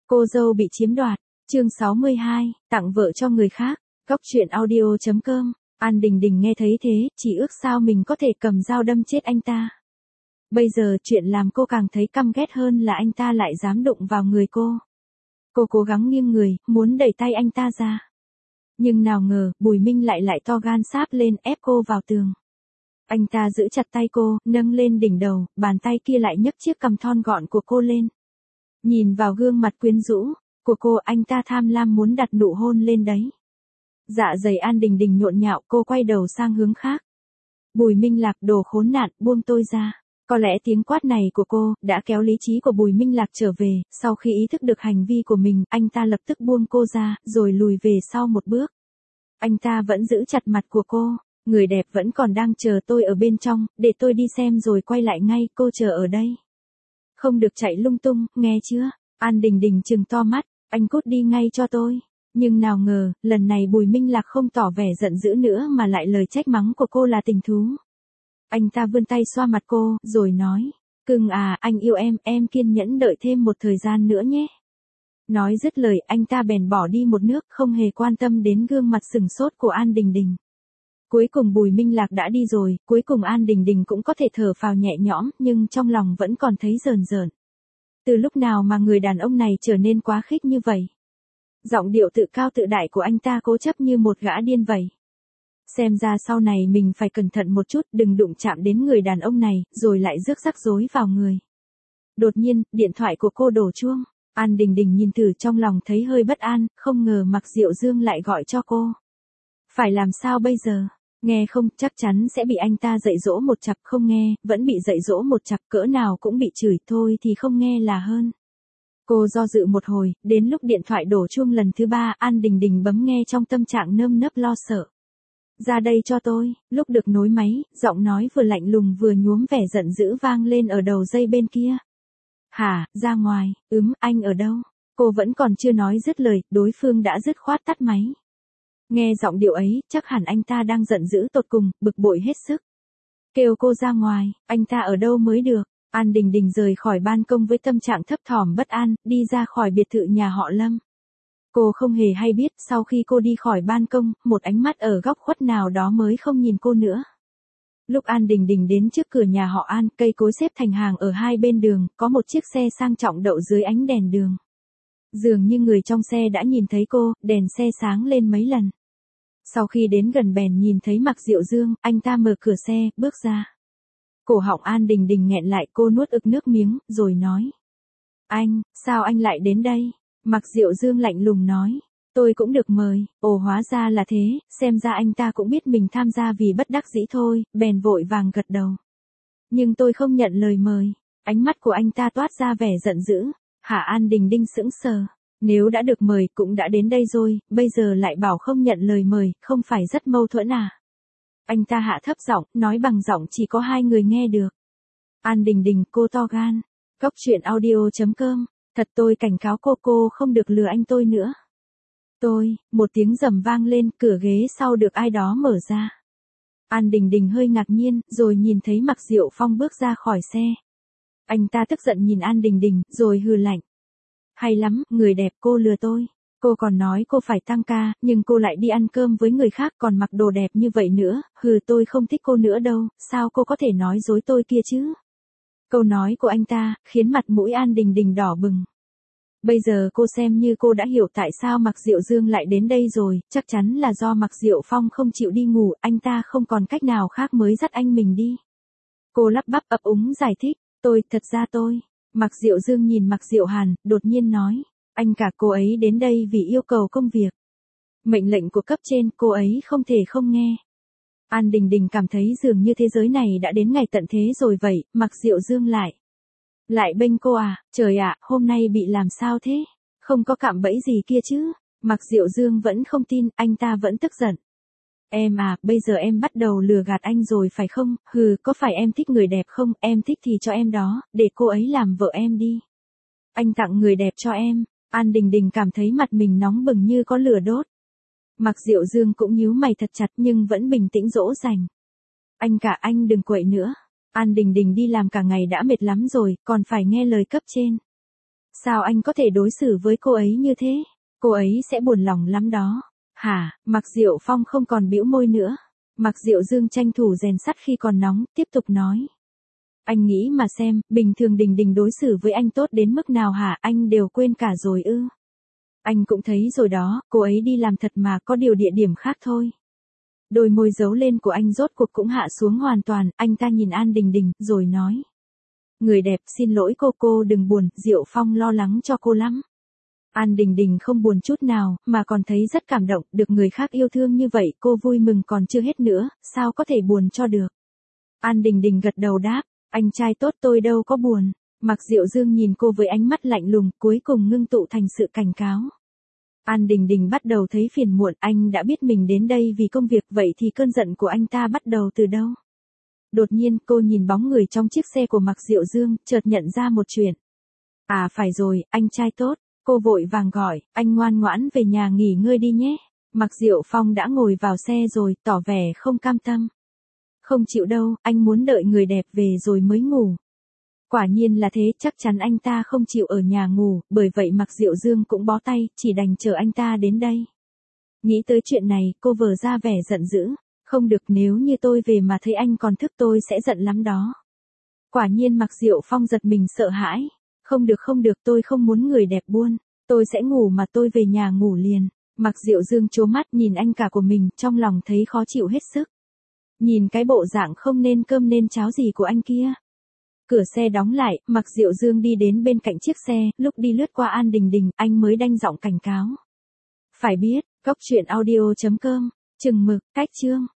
Cô dâu bị chiếm đoạt, chương 62, tặng vợ cho người khác, Cóc truyện audio.com, An Đình Đình nghe thấy thế, chỉ ước sao mình có thể cầm dao đâm chết anh ta. Bây giờ chuyện làm cô càng thấy căm ghét hơn là anh ta lại dám đụng vào người cô. Cô cố gắng nghiêng người, muốn đẩy tay anh ta ra. Nhưng nào ngờ, Bùi Minh lại to gan sáp lên ép cô vào tường. Anh ta giữ chặt tay cô, nâng lên đỉnh đầu, bàn tay kia lại nhấc chiếc cằm thon gọn của cô lên. Nhìn vào gương mặt quyến rũ của cô, anh ta tham lam muốn đặt nụ hôn lên đấy. Dạ dày An Đình Đình nhộn nhạo, cô quay đầu sang hướng khác. Bùi Minh Lạc, đồ khốn nạn, buông tôi ra. Có lẽ tiếng quát này của cô đã kéo lý trí của Bùi Minh Lạc trở về, sau khi ý thức được hành vi của mình, anh ta lập tức buông cô ra, rồi lùi về sau một bước. Anh ta vẫn giữ chặt mặt của cô, người đẹp vẫn còn đang chờ tôi ở bên trong, để tôi đi xem rồi quay lại ngay, cô chờ ở đây. Không được chạy lung tung, nghe chưa? An Đình Đình trừng to mắt, anh cút đi ngay cho tôi. Nhưng nào ngờ, lần này Bùi Minh Lạc không tỏ vẻ giận dữ nữa mà lại lời trách mắng của cô là tình thú. Anh ta vươn tay xoa mặt cô, rồi nói, cưng à, anh yêu em kiên nhẫn đợi thêm một thời gian nữa nhé. Nói dứt lời, anh ta bèn bỏ đi một nước, không hề quan tâm đến gương mặt sừng sốt của An Đình Đình. Cuối cùng Bùi Minh Lạc đã đi rồi, cuối cùng An Đình Đình cũng có thể thở phào nhẹ nhõm, nhưng trong lòng vẫn còn thấy rờn rợn. Từ lúc nào mà người đàn ông này trở nên quá khích như vậy? Giọng điệu tự cao tự đại của anh ta cố chấp như một gã điên vậy. Xem ra sau này mình phải cẩn thận một chút, đừng đụng chạm đến người đàn ông này, rồi lại rước rắc rối vào người. Đột nhiên, điện thoại của cô đổ chuông. An Đình Đình nhìn thử, trong lòng thấy hơi bất an, không ngờ Mạc Diệu Dương lại gọi cho cô. Phải làm sao bây giờ? Nghe không, chắc chắn sẽ bị anh ta dạy dỗ một chặp, không nghe, vẫn bị dạy dỗ một chặp, cỡ nào cũng bị chửi, thôi thì không nghe là hơn. Cô do dự một hồi, đến lúc điện thoại đổ chuông lần thứ 3, An Đình Đình bấm nghe trong tâm trạng nơm nớp lo sợ. Ra đây cho tôi, lúc được nối máy, giọng nói vừa lạnh lùng vừa nhuốm vẻ giận dữ vang lên ở đầu dây bên kia. Hả, ra ngoài, anh ở đâu? Cô vẫn còn chưa nói dứt lời, đối phương đã dứt khoát tắt máy. Nghe giọng điệu ấy, chắc hẳn anh ta đang giận dữ tột cùng, bực bội hết sức. Kêu cô ra ngoài, anh ta ở đâu mới được? An Đình Đình rời khỏi ban công với tâm trạng thấp thỏm bất an, đi ra khỏi biệt thự nhà họ Lâm. Cô không hề hay biết, sau khi cô đi khỏi ban công, một ánh mắt ở góc khuất nào đó mới không nhìn cô nữa. Lúc An Đình Đình đến trước cửa nhà họ An, cây cối xếp thành hàng ở hai bên đường, có một chiếc xe sang trọng đậu dưới ánh đèn đường. Dường như người trong xe đã nhìn thấy cô, đèn xe sáng lên mấy lần. Sau khi đến gần bèn nhìn thấy Mạc Diệu Dương, anh ta mở cửa xe, bước ra. Cổ họng An Đình Đình nghẹn lại, cô nuốt ực nước miếng, rồi nói. Anh, sao anh lại đến đây? Mạc Diệu Dương lạnh lùng nói. Tôi cũng được mời, ồ hóa ra là thế, xem ra anh ta cũng biết mình tham gia vì bất đắc dĩ thôi, bèn vội vàng gật đầu. Nhưng tôi không nhận lời mời. Ánh mắt của anh ta toát ra vẻ giận dữ. Hả? An Đình Đình sững sờ. Nếu đã được mời, cũng đã đến đây rồi, bây giờ lại bảo không nhận lời mời, không phải rất mâu thuẫn à? Anh ta hạ thấp giọng, nói bằng giọng chỉ có hai người nghe được. An Đình Đình, cô to gan. Cóc truyện audio.com, thật tôi cảnh cáo cô không được lừa anh tôi nữa. Một tiếng rầm vang lên, cửa ghế sau được ai đó mở ra. An Đình Đình hơi ngạc nhiên, rồi nhìn thấy Mạc Diệu Phong bước ra khỏi xe. Anh ta tức giận nhìn An Đình Đình, rồi hừ lạnh. Hay lắm, người đẹp, cô lừa tôi. Cô còn nói cô phải tăng ca, nhưng cô lại đi ăn cơm với người khác còn mặc đồ đẹp như vậy nữa, tôi không thích cô nữa đâu, sao cô có thể nói dối tôi kia chứ? Câu nói của anh ta, khiến mặt mũi An Đình Đình đỏ bừng. Bây giờ cô xem như cô đã hiểu tại sao Mạc Diệu Dương lại đến đây rồi, chắc chắn là do Mạc Diệu Phong không chịu đi ngủ, anh ta không còn cách nào khác mới dắt anh mình đi. Cô lắp bắp ấp úng giải thích, thật ra tôi. Mạc Diệu Dương nhìn Mạc Diệu Hàn, đột nhiên nói, anh cả cô ấy đến đây vì yêu cầu công việc. Mệnh lệnh của cấp trên, cô ấy không thể không nghe. An Đình Đình cảm thấy dường như thế giới này đã đến ngày tận thế rồi vậy, Mạc Diệu Dương lại bênh cô à, trời ạ, hôm nay bị làm sao thế? Không có cạm bẫy gì kia chứ? Mạc Diệu Dương vẫn không tin, anh ta vẫn tức giận. Em à, bây giờ em bắt đầu lừa gạt anh rồi phải không? Có phải em thích người đẹp không? Em thích thì cho em đó, để cô ấy làm vợ em đi. Anh tặng người đẹp cho em. An Đình Đình cảm thấy mặt mình nóng bừng như có lửa đốt. Mạc Diệu Dương cũng nhíu mày thật chặt nhưng vẫn bình tĩnh dỗ dành. Anh đừng quậy nữa. An Đình Đình đi làm cả ngày đã mệt lắm rồi, còn phải nghe lời cấp trên. Sao anh có thể đối xử với cô ấy như thế? Cô ấy sẽ buồn lòng lắm đó. Hả, Mạc Diệu Phong không còn bĩu môi nữa. Mạc Diệu Dương tranh thủ rèn sắt khi còn nóng, tiếp tục nói. Anh nghĩ mà xem, bình thường Đình Đình đối xử với anh tốt đến mức nào hả, anh đều quên cả rồi ư? Anh cũng thấy rồi đó, cô ấy đi làm thật mà, có điều địa điểm khác thôi. Đôi môi giấu lên của anh rốt cuộc cũng hạ xuống hoàn toàn, anh ta nhìn An Đình Đình, rồi nói. Người đẹp, xin lỗi cô đừng buồn, Diệu Phong lo lắng cho cô lắm. An Đình Đình không buồn chút nào, mà còn thấy rất cảm động, được người khác yêu thương như vậy, cô vui mừng còn chưa hết nữa, sao có thể buồn cho được. An Đình Đình gật đầu đáp, anh trai tốt tôi đâu có buồn. Mạc Diệu Dương nhìn cô với ánh mắt lạnh lùng, cuối cùng ngưng tụ thành sự cảnh cáo. An Đình Đình bắt đầu thấy phiền muộn, anh đã biết mình đến đây vì công việc, vậy thì cơn giận của anh ta bắt đầu từ đâu? Đột nhiên cô nhìn bóng người trong chiếc xe của Mạc Diệu Dương, chợt nhận ra một chuyện. À phải rồi, anh trai tốt, cô vội vàng gọi, anh ngoan ngoãn về nhà nghỉ ngơi đi nhé. Mạc Diệu Phong đã ngồi vào xe rồi, tỏ vẻ không cam tâm. Không chịu đâu, anh muốn đợi người đẹp về rồi mới ngủ. Quả nhiên là thế, chắc chắn anh ta không chịu ở nhà ngủ, bởi vậy Mạc Diệu Dương cũng bó tay, chỉ đành chờ anh ta đến đây. Nghĩ tới chuyện này, cô vờ ra vẻ giận dữ. Không được, nếu như tôi về mà thấy anh còn thức tôi sẽ giận lắm đó. Quả nhiên Mạc Diệu Phong giật mình sợ hãi. Không được, tôi không muốn người đẹp buôn. Tôi sẽ ngủ mà, tôi về nhà ngủ liền. Mạc Diệu Dương trố mắt nhìn anh cả của mình, trong lòng thấy khó chịu hết sức. Nhìn cái bộ dạng không nên cơm nên cháo gì của anh kia. Cửa xe đóng lại, Mạc Diệu Dương đi đến bên cạnh chiếc xe, lúc đi lướt qua An Đình Đình, anh mới đanh giọng cảnh cáo. Phải biết, góc truyện audio.com, chừng mực, cách chương.